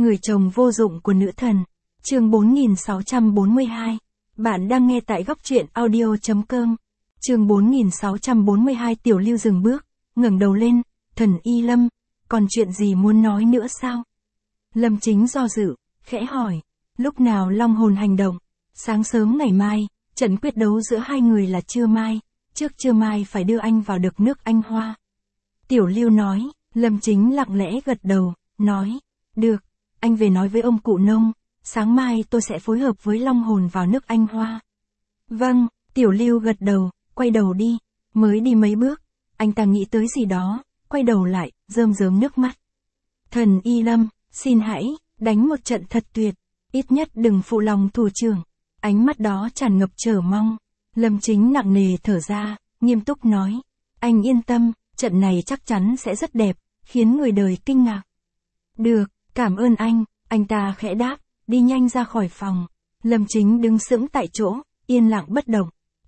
Người chồng vô dụng của nữ thần. Chương 4642. Bạn đang nghe tại góc truyện audio.com. Chương 4642. Tiểu Lưu dừng bước, ngẩng đầu lên, "Thần Y Lâm, còn chuyện gì muốn nói nữa sao?" Lâm Chính do dự, khẽ hỏi, "Lúc nào long hồn hành động?" "Sáng sớm ngày mai, trận quyết đấu giữa hai người là trưa mai, trước trưa mai phải đưa anh vào được nước Anh Hoa." Tiểu Lưu nói. Lâm Chính lặng lẽ gật đầu, nói, "Được, anh về nói với ông cụ Nông, sáng mai tôi sẽ phối hợp với long hồn vào nước Anh Hoa." "Vâng." Tiểu Lưu gật đầu, quay đầu đi. Mới đi mấy bước, anh ta nghĩ tới gì đó, quay đầu lại, rơm rớm nước mắt. "Thần Y Lâm, xin hãy, đánh một trận thật tuyệt, ít nhất đừng phụ lòng thủ trưởng." Ánh mắt đó tràn ngập chờ mong. Lâm Chính nặng nề thở ra, nghiêm túc nói, "Anh yên tâm, trận này chắc chắn sẽ rất đẹp, khiến người đời kinh ngạc." "Được, cảm ơn anh ta khẽ đáp, đi nhanh ra khỏi phòng. Lâm Chính đứng sững tại chỗ, yên lặng bất động.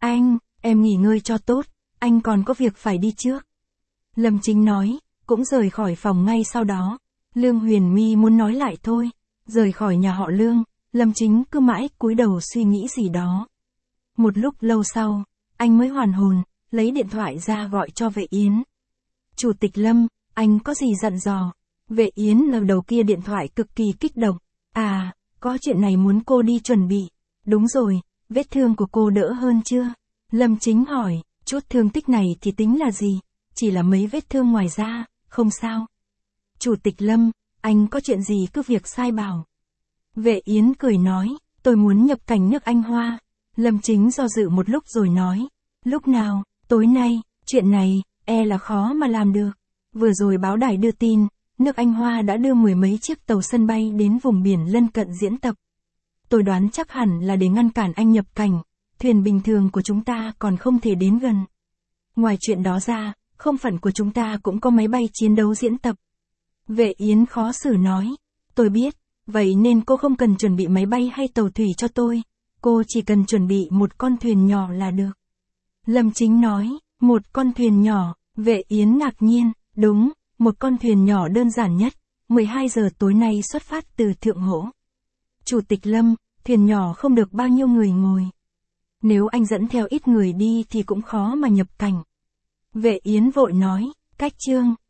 Em nghỉ ngơi cho tốt, anh còn có việc phải đi trước." Lâm Chính nói, cũng rời khỏi phòng ngay sau đó. Lương Huyền My muốn nói lại thôi. Rời khỏi nhà họ Lương, Lâm Chính cứ mãi cúi đầu suy nghĩ gì đó. Một lúc lâu sau, anh mới hoàn hồn, lấy điện thoại ra gọi cho Vệ Yến. "Chủ tịch Lâm, anh có gì dặn dò?" Vệ Yến ở đầu kia điện thoại cực kỳ kích động. "À, có chuyện này muốn cô đi chuẩn bị." "Đúng rồi, vết thương của cô đỡ hơn chưa?" Lâm Chính hỏi. "Chút thương tích này thì tính là gì? Chỉ là mấy vết thương ngoài da, không sao." "Chủ tịch Lâm, anh có chuyện gì cứ việc sai bảo." Vệ Yến cười nói, "Tôi muốn nhập cảnh nước Anh Hoa." Lâm Chính do dự một lúc rồi nói, "Lúc nào?" "Tối nay, chuyện này, là khó mà làm được. Vừa rồi báo đài đưa tin, nước Anh Hoa đã đưa mười mấy chiếc tàu sân bay đến vùng biển lân cận diễn tập. Tôi đoán chắc hẳn là để ngăn cản anh nhập cảnh, thuyền bình thường của chúng ta còn không thể đến gần. Ngoài chuyện đó ra, không phận của chúng ta cũng có máy bay chiến đấu diễn tập." Vệ Yến khó xử nói, "Tôi biết, vậy nên cô không cần chuẩn bị máy bay hay tàu thủy cho tôi, cô chỉ cần chuẩn bị một con thuyền nhỏ là được." Lâm Chính nói, "Một con thuyền nhỏ?" Vệ Yến ngạc nhiên, "Đúng, một con thuyền nhỏ đơn giản nhất, 12 giờ tối nay xuất phát từ Thượng Hỗ." "Chủ tịch Lâm, thuyền nhỏ không được bao nhiêu người ngồi. Nếu anh dẫn theo ít người đi thì cũng khó mà nhập cảnh." Vệ Yến vội nói, "Cách chương,